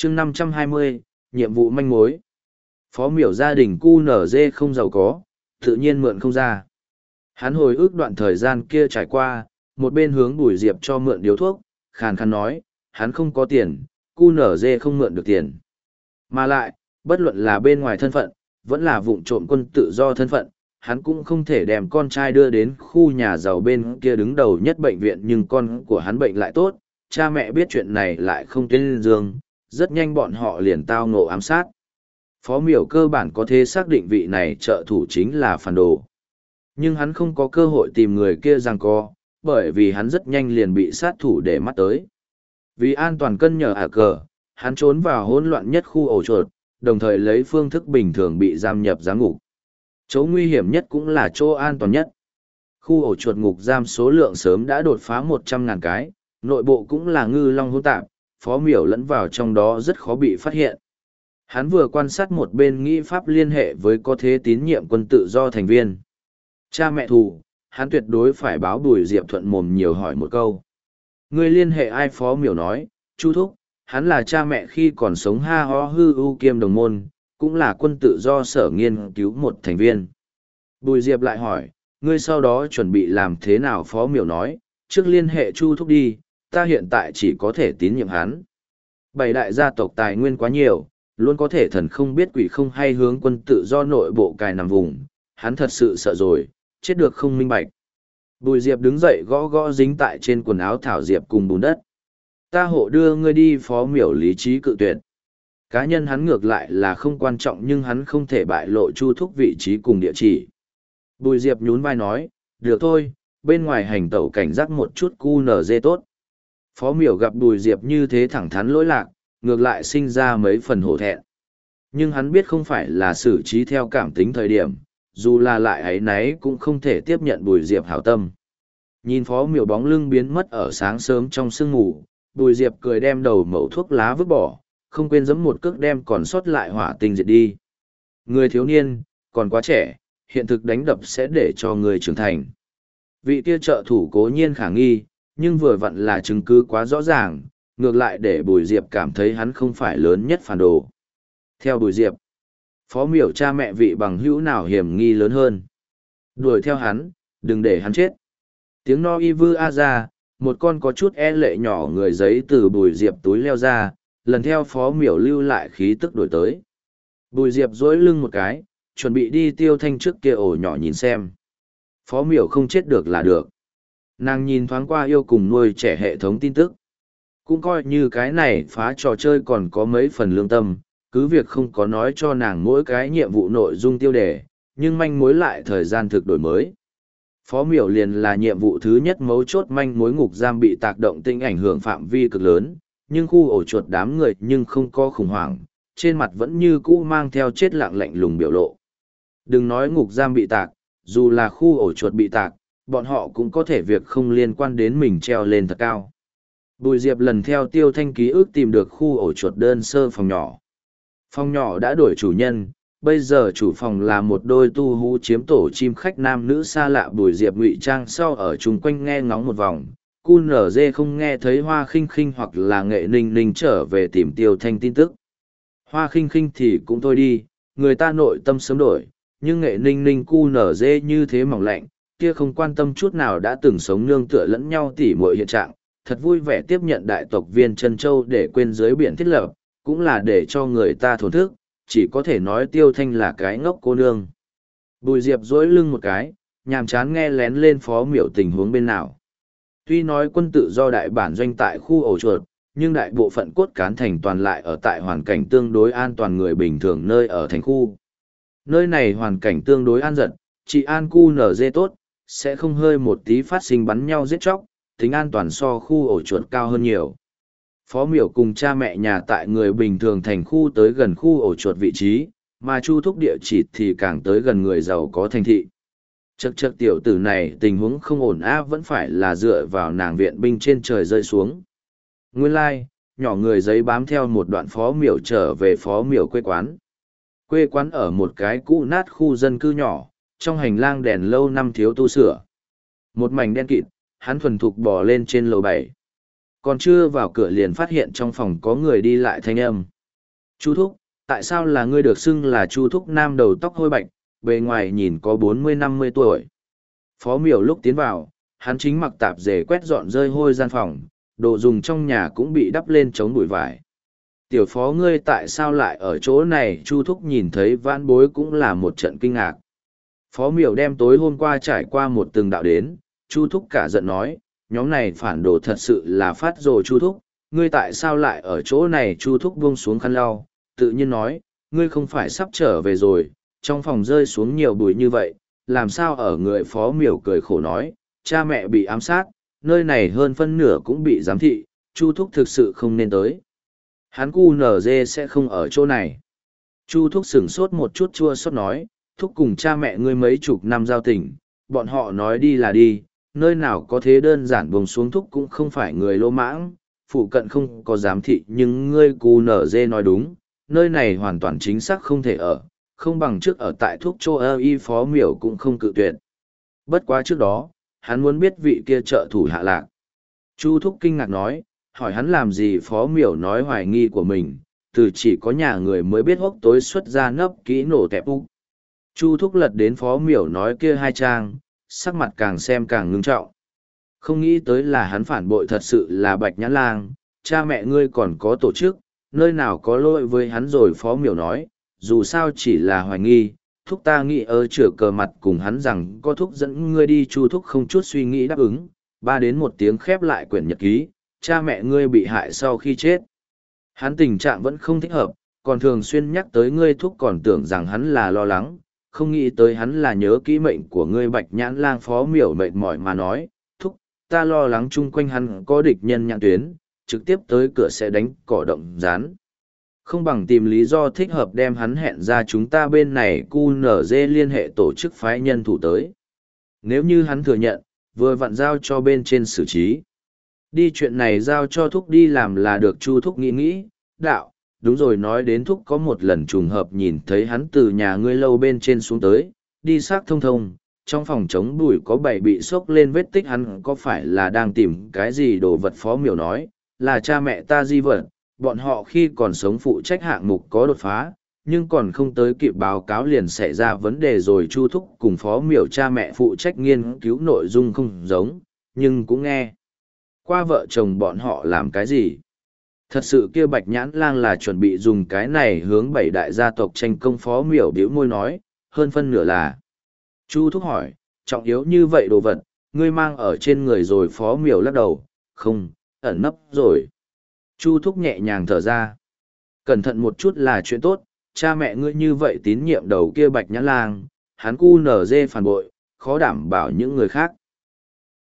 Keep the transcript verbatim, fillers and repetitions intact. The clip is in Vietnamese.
chương năm trăm hai mươi, nhiệm vụ manh mối. Phó miểu gia đình cu nở dê không giàu có, tự nhiên mượn không ra. Hắn hồi ức đoạn thời gian kia trải qua, một bên hướng Bùi Diệp cho mượn điếu thuốc, khàn khàn nói, hắn không có tiền, cu nở dê không mượn được tiền. Mà lại, bất luận là bên ngoài thân phận, vẫn là vụng trộm quân tự do thân phận, hắn cũng không thể đem con trai đưa đến khu nhà giàu bên kia đứng đầu nhất bệnh viện, nhưng con của hắn bệnh lại tốt, cha mẹ biết chuyện này lại không tuyên dương, rất nhanh bọn họ liền tao ngộ ám sát. Phó miểu cơ bản có thể xác định vị này trợ thủ chính là phản đồ. Nhưng hắn không có cơ hội tìm người kia giằng co, bởi vì hắn rất nhanh liền bị sát thủ để mắt tới. Vì an toàn cân nhờ ả cờ, hắn trốn vào hỗn loạn nhất khu ổ chuột, đồng thời lấy phương thức bình thường bị giam nhập giám ngục. Chỗ nguy hiểm nhất cũng là chỗ an toàn nhất. Khu ổ chuột ngục giam số lượng sớm đã đột phá một trăm ngàn cái, nội bộ cũng là ngư long hỗn tạp, phó miểu lẫn vào trong đó rất khó bị phát hiện. Hắn vừa quan sát một bên nghĩ pháp liên hệ với có thế tín nhiệm quân tự do thành viên. Cha mẹ thù, hắn tuyệt đối phải báo Bùi Diệp thuận mồm nhiều hỏi một câu. Người liên hệ ai? Phó miểu nói, Chu Thúc, hắn là cha mẹ khi còn sống ha ho hư ưu kiêm đồng môn, cũng là quân tự do sở nghiên cứu một thành viên. Bùi Diệp lại hỏi, ngươi sau đó chuẩn bị làm thế nào? Phó miểu nói, trước liên hệ Chu Thúc đi, ta hiện tại chỉ có thể tín nhiệm hắn. Bảy đại gia tộc tài nguyên quá nhiều, luôn có thể thần không biết quỷ không hay hướng quân tự do nội bộ cài nằm vùng, hắn thật sự sợ rồi, chết được không minh bạch. Bùi Diệp đứng dậy gõ gõ dính tại trên quần áo thảo diệp cùng bùn đất. Ta hộ đưa ngươi đi. Phó miểu lý trí cự tuyệt. Cá nhân hắn ngược lại là không quan trọng, nhưng hắn không thể bại lộ Chu Thúc vị trí cùng địa chỉ. Bùi Diệp nhún vai nói, được thôi, bên ngoài hành tẩu cảnh giác một chút cu nở dê tốt. Phó miểu gặp Bùi Diệp như thế thẳng thắn lỗi lạc, ngược lại sinh ra mấy phần hổ thẹn. Nhưng hắn biết không phải là xử trí theo cảm tính thời điểm, dù là lại ấy nấy cũng không thể tiếp nhận Bùi Diệp hảo tâm. Nhìn Phó miểu bóng lưng biến mất ở sáng sớm trong sương ngủ, Bùi Diệp cười đem đầu mẩu thuốc lá vứt bỏ, không quên giẫm một cước đem còn sót lại hỏa tinh diệt đi. Người thiếu niên, còn quá trẻ, hiện thực đánh đập sẽ để cho người trưởng thành. Vị kia trợ thủ cố nhiên khả nghi, nhưng vừa vặn là chứng cứ quá rõ ràng, ngược lại để Bùi Diệp cảm thấy hắn không phải lớn nhất phản đồ. Theo Bùi Diệp, Phó miểu cha mẹ vị bằng hữu nào hiểm nghi lớn hơn. Đuổi theo hắn, đừng để hắn chết. Tiếng no y vư a ra, một con có chút e lệ nhỏ người giấy từ Bùi Diệp túi leo ra, lần theo Phó miểu lưu lại khí tức đổi tới. Bùi Diệp dỗi lưng một cái, chuẩn bị đi Tiêu Thanh trước kia ổ nhỏ nhìn xem. Phó miểu không chết được là được. Nàng nhìn thoáng qua yêu cùng nuôi trẻ hệ thống tin tức. Cũng coi như cái này phá trò chơi còn có mấy phần lương tâm, cứ việc không có nói cho nàng mỗi cái nhiệm vụ nội dung tiêu đề, nhưng manh mối lại thời gian thực đổi mới. Phó miểu liền là nhiệm vụ thứ nhất mấu chốt manh mối ngục giam bị tác động tinh ảnh hưởng phạm vi cực lớn, nhưng khu ổ chuột đám người nhưng không có khủng hoảng, trên mặt vẫn như cũ mang theo chết lặng lạnh lùng biểu lộ. Đừng nói ngục giam bị tạc, dù là khu ổ chuột bị tạc, bọn họ cũng có thể việc không liên quan đến mình treo lên thật cao. Bùi Diệp lần theo Tiêu Thanh ký ức tìm được khu ổ chuột đơn sơ phòng nhỏ. Phòng nhỏ đã đổi chủ nhân, bây giờ chủ phòng là một đôi tu hú chiếm tổ chim khách nam nữ xa lạ. Bùi Diệp ngụy trang sau ở chung quanh nghe ngóng một vòng, cu nở dê không nghe thấy Hoa Khinh Khinh hoặc là Nghệ Ninh Ninh trở về tìm Tiêu Thanh tin tức. Hoa Khinh Khinh thì cũng thôi đi, người ta nội tâm sớm đổi, nhưng Nghệ Ninh Ninh cu nở dê như thế mỏng lạnh, kia không quan tâm chút nào đã từng sống nương tựa lẫn nhau tỉ muội hiện trạng, thật vui vẻ tiếp nhận đại tộc viên Trân Châu để quên dưới biển thiết lập, cũng là để cho người ta thổn thức, chỉ có thể nói Tiêu Thanh là cái ngốc cô nương. Bùi Diệp dỗi lưng một cái, nhàm chán nghe lén lên Phó miểu tình huống bên nào. Tuy nói quân tự do đại bản doanh tại khu ổ chuột, nhưng đại bộ phận cốt cán thành toàn lại ở tại hoàn cảnh tương đối an toàn người bình thường nơi ở thành khu. Nơi này hoàn cảnh tương đối an giật, chỉ an cu nở dê tốt, sẽ không hơi một tí phát sinh bắn nhau giết chóc, tính an toàn so khu ổ chuột cao hơn nhiều. Phó miểu cùng cha mẹ nhà tại người bình thường thành khu tới gần khu ổ chuột vị trí, mà Chu Thúc địa chỉ thì càng tới gần người giàu có thành thị. Chậc chậc tiểu tử này tình huống không ổn á, vẫn phải là dựa vào nàng viện binh trên trời rơi xuống. Nguyên lai, like, nhỏ người giấy bám theo một đoạn Phó miểu trở về Phó miểu quê quán. Quê quán ở một cái cũ nát khu dân cư nhỏ, trong hành lang đèn lâu năm thiếu tu sửa. Một mảnh đen kịt, hắn thuần thục bò lên trên lầu bảy. Còn chưa vào cửa liền phát hiện trong phòng có người đi lại thanh âm. Chu thúc, tại sao là ngươi được xưng là Chu thúc nam đầu tóc hôi bạch, bề ngoài nhìn có bốn mươi năm mươi tuổi. Phó miểu lúc tiến vào, hắn chính mặc tạp dề quét dọn rơi hôi gian phòng, đồ dùng trong nhà cũng bị đắp lên chống bụi vải. Tiểu phó ngươi tại sao lại ở chỗ này? Chu thúc nhìn thấy vãn bối cũng là một trận kinh ngạc. Phó miểu đem tối hôm qua trải qua một từng đạo đến, Chu thúc cả giận nói, nhóm này phản đồ thật sự là phát rồ. Chu thúc, ngươi tại sao lại ở chỗ này? Chu thúc buông xuống khăn lau, tự nhiên nói, ngươi không phải sắp trở về rồi, trong phòng rơi xuống nhiều bụi như vậy, làm sao ở người? Phó miểu cười khổ nói, cha mẹ bị ám sát, nơi này hơn phân nửa cũng bị giám thị, Chu thúc thực sự không nên tới. Hắn cu nở dê sẽ không ở chỗ này. Chu thúc sửng sốt một chút chua xót nói, thúc cùng cha mẹ ngươi mấy chục năm giao tình, bọn họ nói đi là đi, nơi nào có thế đơn giản buông xuống. Thúc cũng không phải người lô mãng, phụ cận không có giám thị, nhưng ngươi cu nở dê nói đúng, nơi này hoàn toàn chính xác không thể ở, không bằng trước ở tại thuốc châu ơ y. Phó miểu cũng không cự tuyệt. Bất quá trước đó, hắn muốn biết vị kia trợ thủ hạ lạc. Chu thúc kinh ngạc nói, hỏi hắn làm gì? Phó miểu nói hoài nghi của mình, từ chỉ có nhà người mới biết hốc tối xuất ra nấp kỹ nổ tẹp úc. Chu thúc lật đến phó miểu nói kia hai trang, sắc mặt càng xem càng ngưng trọng. Không nghĩ tới là hắn phản bội thật sự là Bạch Nhãn Lang, cha mẹ ngươi còn có tổ chức, nơi nào có lỗi với hắn rồi? Phó miểu nói, dù sao chỉ là hoài nghi, thúc ta nghĩ ơ chửa cờ mặt cùng hắn rằng có thúc dẫn ngươi đi. Chu thúc không chút suy nghĩ đáp ứng, ba đến một tiếng khép lại quyển nhật ký. Cha mẹ ngươi bị hại sau khi chết, hắn tình trạng vẫn không thích hợp, còn thường xuyên nhắc tới ngươi. Thúc còn tưởng rằng hắn là lo lắng, không nghĩ tới hắn là nhớ kỹ mệnh của ngươi. Bạch Nhãn Lang. Phó miểu mệt mỏi mà nói, thúc, ta lo lắng chung quanh hắn có địch nhân nhãn tuyến, trực tiếp tới cửa sẽ đánh cỏ động rán. Không bằng tìm lý do thích hợp đem hắn hẹn ra, chúng ta bên này cu nở dê liên hệ tổ chức phái nhân thủ tới. Nếu như hắn thừa nhận, vừa vặn giao cho bên trên xử trí. Đi, chuyện này giao cho thúc đi làm là được. Chu thúc nghĩ nghĩ, đạo, đúng rồi, nói đến thúc có một lần trùng hợp nhìn thấy hắn từ nhà ngươi lâu bên trên xuống tới, đi xác thông thông, trong phòng chống bụi có bảy bị xốc lên vết tích, hắn có phải là đang tìm cái gì đồ vật? Phó miểu nói, là cha mẹ ta di vật, bọn họ khi còn sống phụ trách hạng mục có đột phá, nhưng còn không tới kịp báo cáo liền xảy ra vấn đề rồi. Chu thúc cùng phó miểu cha mẹ phụ trách nghiên cứu nội dung không giống, nhưng cũng nghe qua vợ chồng bọn họ làm cái gì. Thật sự kia Bạch Nhãn Lang là chuẩn bị dùng cái này hướng bảy đại gia tộc tranh công? Phó miểu bĩu môi nói, hơn phân nửa là. Chu thúc hỏi, trọng yếu như vậy đồ vật, ngươi mang ở trên người rồi? Phó miểu lắc đầu, không, ẩn nấp rồi. Chu thúc nhẹ nhàng thở ra, cẩn thận một chút là chuyện tốt, cha mẹ ngươi như vậy tín nhiệm đầu kia Bạch Nhãn Lang, hắn cu nở dê phản bội, khó đảm bảo những người khác.